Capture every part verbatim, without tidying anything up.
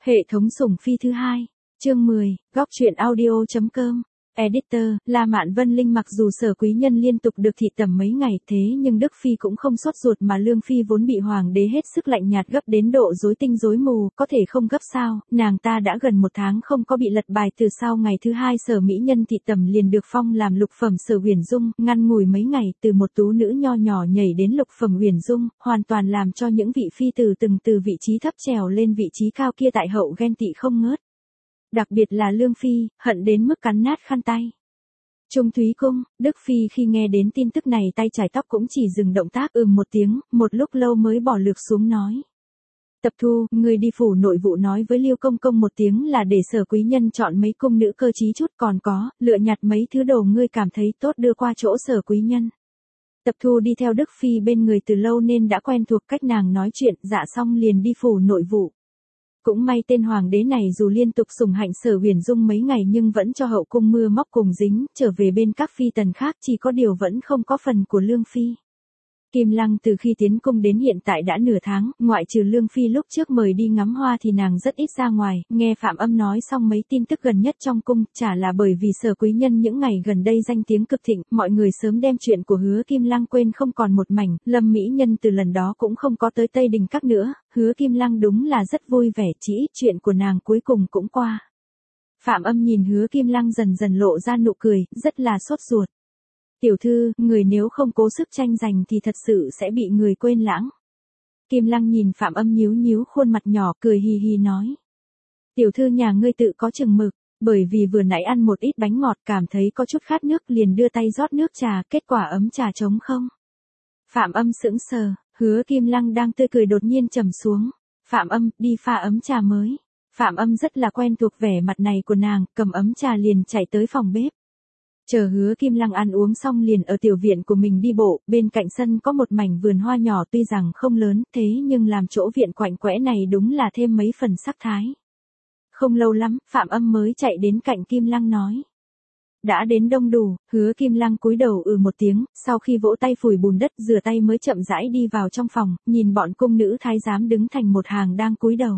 Hệ thống sủng phi thứ hai, chương mười, góc truyện audio chấm com. Editor, La Mạn Vân Linh. Mặc dù Sở Quý Nhân liên tục được thị tẩm mấy ngày, thế nhưng Đức Phi cũng không sốt ruột, mà Lương Phi vốn bị Hoàng đế hết sức lạnh nhạt gấp đến độ rối tinh rối mù, có thể không gấp sao, nàng ta đã gần một tháng không có bị lật bài. Từ sau ngày thứ hai Sở Mỹ Nhân thị tẩm liền được phong làm lục phẩm Sở Uyển Dung, ngăn ngủi mấy ngày, từ một tú nữ nho nhỏ nhảy đến lục phẩm Uyển Dung, hoàn toàn làm cho những vị phi tử từng từ vị trí thấp trèo lên vị trí cao kia tại hậu ghen tị không ngớt. Đặc biệt là Lương Phi, hận đến mức cắn nát khăn tay. Trung Thúy Cung, Đức Phi khi nghe đến tin tức này tay chải tóc cũng chỉ dừng động tác ừm một tiếng, một lúc lâu mới bỏ lược xuống nói. Tập Thu, người đi phủ nội vụ nói với Liêu Công Công một tiếng là để Sở Quý Nhân chọn mấy cung nữ cơ trí chút, còn có, lựa nhặt mấy thứ đồ ngươi cảm thấy tốt đưa qua chỗ Sở Quý Nhân. Tập Thu đi theo Đức Phi bên người từ lâu nên đã quen thuộc cách nàng nói chuyện, dạ xong liền đi phủ nội vụ. Cũng may tên hoàng đế này dù liên tục sủng hạnh Sở Uyển Dung mấy ngày nhưng vẫn cho hậu cung mưa móc cùng dính, trở về bên các phi tần khác, chỉ có điều vẫn không có phần của Lương Phi. Kim Lăng từ khi tiến cung đến hiện tại đã nửa tháng, ngoại trừ Lương Phi lúc trước mời đi ngắm hoa thì nàng rất ít ra ngoài, nghe Phạm Âm nói xong mấy tin tức gần nhất trong cung, chả là bởi vì Sở Quý Nhân những ngày gần đây danh tiếng cực thịnh, mọi người sớm đem chuyện của Hứa Kim Lăng quên không còn một mảnh, Lâm Mỹ Nhân từ lần đó cũng không có tới Tây Đình Các nữa, Hứa Kim Lăng đúng là rất vui vẻ, chỉ ít chuyện của nàng cuối cùng cũng qua. Phạm Âm nhìn Hứa Kim Lăng dần dần lộ ra nụ cười, rất là sốt ruột. Tiểu thư, người nếu không cố sức tranh giành thì thật sự sẽ bị người quên lãng. Kim Lăng nhìn Phạm Âm nhíu nhíu khuôn mặt nhỏ cười hì hì nói. Tiểu thư nhà ngươi tự có chừng mực, bởi vì vừa nãy ăn một ít bánh ngọt cảm thấy có chút khát nước liền đưa tay rót nước trà, kết quả ấm trà trống không. Phạm Âm sững sờ, Hứa Kim Lăng đang tươi cười đột nhiên trầm xuống. Phạm Âm, đi pha ấm trà mới. Phạm Âm rất là quen thuộc vẻ mặt này của nàng, cầm ấm trà liền chạy tới phòng bếp. Chờ Hứa Kim Lăng ăn uống xong liền ở tiểu viện của mình đi bộ, bên cạnh sân có một mảnh vườn hoa nhỏ tuy rằng không lớn, thế nhưng làm chỗ viện quạnh quẽ này đúng là thêm mấy phần sắc thái. Không lâu lắm, Phạm Âm mới chạy đến cạnh Kim Lăng nói. Đã đến đông đủ, Hứa Kim Lăng cúi đầu ừ một tiếng, sau khi vỗ tay phủi bùn đất rửa tay mới chậm rãi đi vào trong phòng, nhìn bọn cung nữ thái giám đứng thành một hàng đang cúi đầu.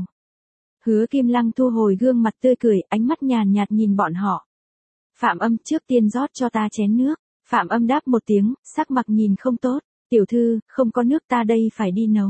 Hứa Kim Lăng thu hồi gương mặt tươi cười, ánh mắt nhàn nhạt nhìn bọn họ. Phạm Âm, trước tiên rót cho ta chén nước. Phạm Âm đáp một tiếng, sắc mặt nhìn không tốt. Tiểu thư, không có nước ta đây phải đi nấu.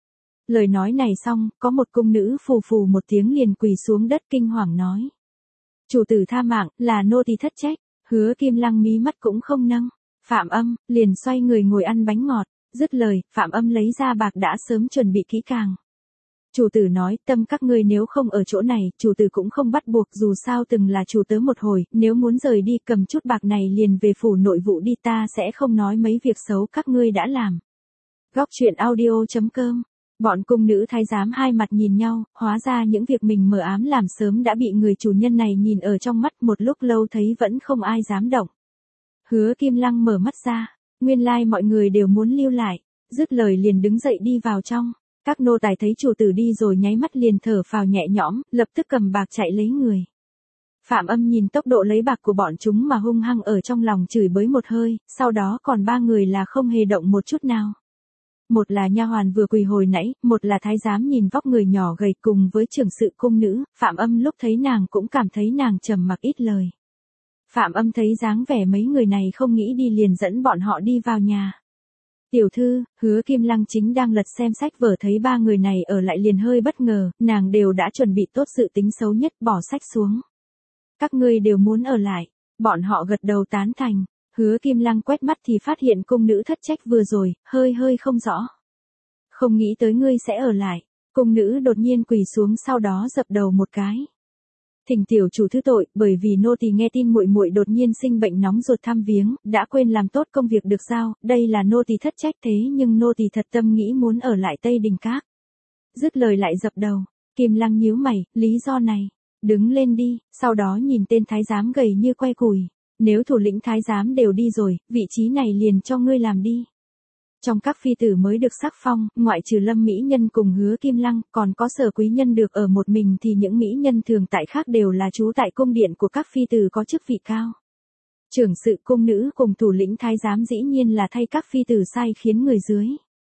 Lời nói này xong, có một cung nữ phù phù một tiếng liền quỳ xuống đất kinh hoàng nói. Chủ tử tha mạng, là nô tỳ thất trách. Hứa Kim Lăng mí mắt cũng không nâng. Phạm Âm, liền xoay người ngồi ăn bánh ngọt. Dứt lời, Phạm Âm lấy ra bạc đã sớm chuẩn bị kỹ càng. Chủ tử nói, tâm các ngươi nếu không ở chỗ này, chủ tử cũng không bắt buộc, dù sao từng là chủ tớ một hồi, nếu muốn rời đi cầm chút bạc này liền về phủ nội vụ đi, ta sẽ không nói mấy việc xấu các ngươi đã làm. Góc truyện audio chấm com. Bọn cung nữ thái giám hai mặt nhìn nhau, hóa ra những việc mình mờ ám làm sớm đã bị người chủ nhân này nhìn ở trong mắt, một lúc lâu thấy vẫn không ai dám động. Hứa Kim Lăng mở mắt ra, nguyên lai like mọi người đều muốn lưu lại, dứt lời liền đứng dậy đi vào trong. Các nô tài thấy chủ tử đi rồi nháy mắt liền thở phào nhẹ nhõm, lập tức cầm bạc chạy lấy người. Phạm Âm nhìn tốc độ lấy bạc của bọn chúng mà hung hăng ở trong lòng chửi bới một hơi, sau đó còn ba người là không hề động một chút nào. Một là nha hoàn vừa quỳ hồi nãy, một là thái giám nhìn vóc người nhỏ gầy cùng với trưởng sự cung nữ, Phạm Âm lúc thấy nàng cũng cảm thấy nàng trầm mặc ít lời. Phạm Âm thấy dáng vẻ mấy người này không nghĩ đi liền dẫn bọn họ đi vào nhà. Tiểu thư, Hứa Kim Lăng chính đang lật xem sách vở thấy ba người này ở lại liền hơi bất ngờ, nàng đều đã chuẩn bị tốt dự tính xấu nhất, bỏ sách xuống. Các ngươi đều muốn ở lại, bọn họ gật đầu tán thành, Hứa Kim Lăng quét mắt thì phát hiện cung nữ thất trách vừa rồi, hơi hơi không rõ. Không nghĩ tới ngươi sẽ ở lại, cung nữ đột nhiên quỳ xuống sau đó dập đầu một cái. Thỉnh tiểu chủ thứ tội, bởi vì nô tỳ nghe tin muội muội đột nhiên sinh bệnh nóng ruột thăm viếng, đã quên làm tốt công việc được giao, đây là nô tỳ thất trách, thế nhưng nô tỳ thật tâm nghĩ muốn ở lại Tây Đình Các. Dứt lời lại dập đầu, Kim Lăng nhíu mày, lý do này, đứng lên đi, sau đó nhìn tên thái giám gầy như que củi, nếu thủ lĩnh thái giám đều đi rồi, vị trí này liền cho ngươi làm đi. Trong các phi tử mới được sắc phong, ngoại trừ Lâm Mỹ Nhân cùng Hứa Kim Lăng, còn có Sở Quý Nhân được ở một mình thì những mỹ nhân thường tại khác đều là trú tại cung điện của các phi tử có chức vị cao. Trưởng sự cung nữ cùng thủ lĩnh thái giám dĩ nhiên là thay các phi tử sai khiến người dưới.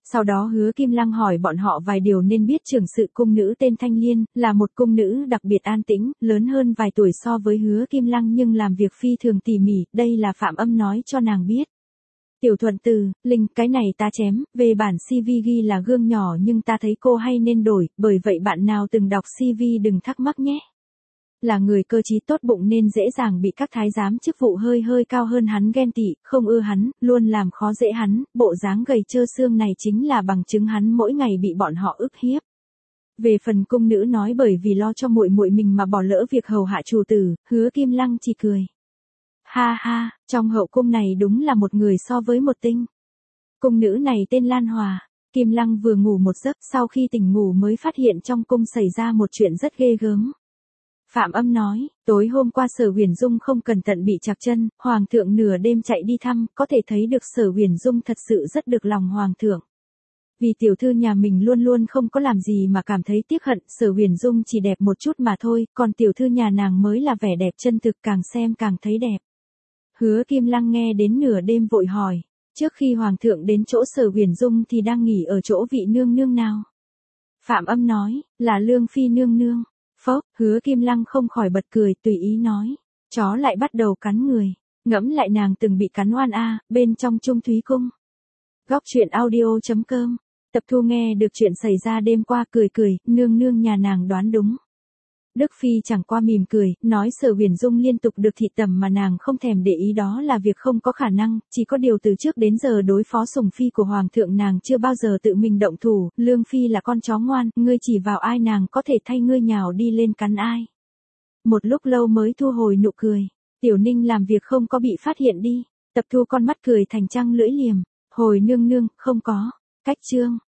Sau đó Hứa Kim Lăng hỏi bọn họ vài điều nên biết trưởng sự cung nữ tên Thanh Liên, là một cung nữ đặc biệt an tĩnh, lớn hơn vài tuổi so với Hứa Kim Lăng nhưng làm việc phi thường tỉ mỉ, đây là Phạm Âm nói cho nàng biết. Tiểu Thuận Từ, Linh, cái này ta chém, về bản xê vê ghi là gương nhỏ nhưng ta thấy cô hay nên đổi, bởi vậy bạn nào từng đọc xê vê đừng thắc mắc nhé. Là người cơ trí tốt bụng nên dễ dàng bị các thái giám chức vụ hơi hơi cao hơn hắn ghen tị, không ưa hắn, luôn làm khó dễ hắn, bộ dáng gầy trơ xương này chính là bằng chứng hắn mỗi ngày bị bọn họ ức hiếp. Về phần cung nữ nói bởi vì lo cho muội muội mình mà bỏ lỡ việc hầu hạ chủ tử, Hứa Kim Lăng chỉ cười. Ha ha, trong hậu cung này đúng là một người so với một tinh. Cung nữ này tên Lan Hòa. Kim Lăng vừa ngủ một giấc, sau khi tỉnh ngủ mới phát hiện trong cung xảy ra một chuyện rất ghê gớm. Phạm Âm nói, tối hôm qua Sở Huyền Dung không cẩn thận bị trặc chân, Hoàng thượng nửa đêm chạy đi thăm, có thể thấy được Sở Huyền Dung thật sự rất được lòng Hoàng thượng. Vì tiểu thư nhà mình luôn luôn không có làm gì mà cảm thấy tiếc hận, Sở Huyền Dung chỉ đẹp một chút mà thôi, còn tiểu thư nhà nàng mới là vẻ đẹp chân thực, càng xem càng thấy đẹp. Hứa Kim Lăng nghe đến nửa đêm vội hỏi, trước khi Hoàng thượng đến chỗ Sở Huyền Dung thì đang nghỉ ở chỗ vị nương nương nào? Phạm Âm nói, là Lương Phi nương nương. Phốc, Hứa Kim Lăng không khỏi bật cười, tùy ý nói, chó lại bắt đầu cắn người, ngẫm lại nàng từng bị cắn oan a, bên trong Trung Thúy cung. Góc truyện audio chấm com, Tập Thu nghe được chuyện xảy ra đêm qua cười cười, nương nương nhà nàng đoán đúng. Đức Phi chẳng qua mỉm cười, nói Sở Huyền Dung liên tục được thị tẩm mà nàng không thèm để ý đó là việc không có khả năng, chỉ có điều từ trước đến giờ đối phó sủng phi của Hoàng thượng nàng chưa bao giờ tự mình động thủ, Lương Phi là con chó ngoan, ngươi chỉ vào ai nàng có thể thay ngươi nhào đi lên cắn ai. Một lúc lâu mới thu hồi nụ cười, Tiểu Ninh làm việc không có bị phát hiện đi, Tập Thu con mắt cười thành trăng lưỡi liềm, hồi nương nương, không có, cách chương.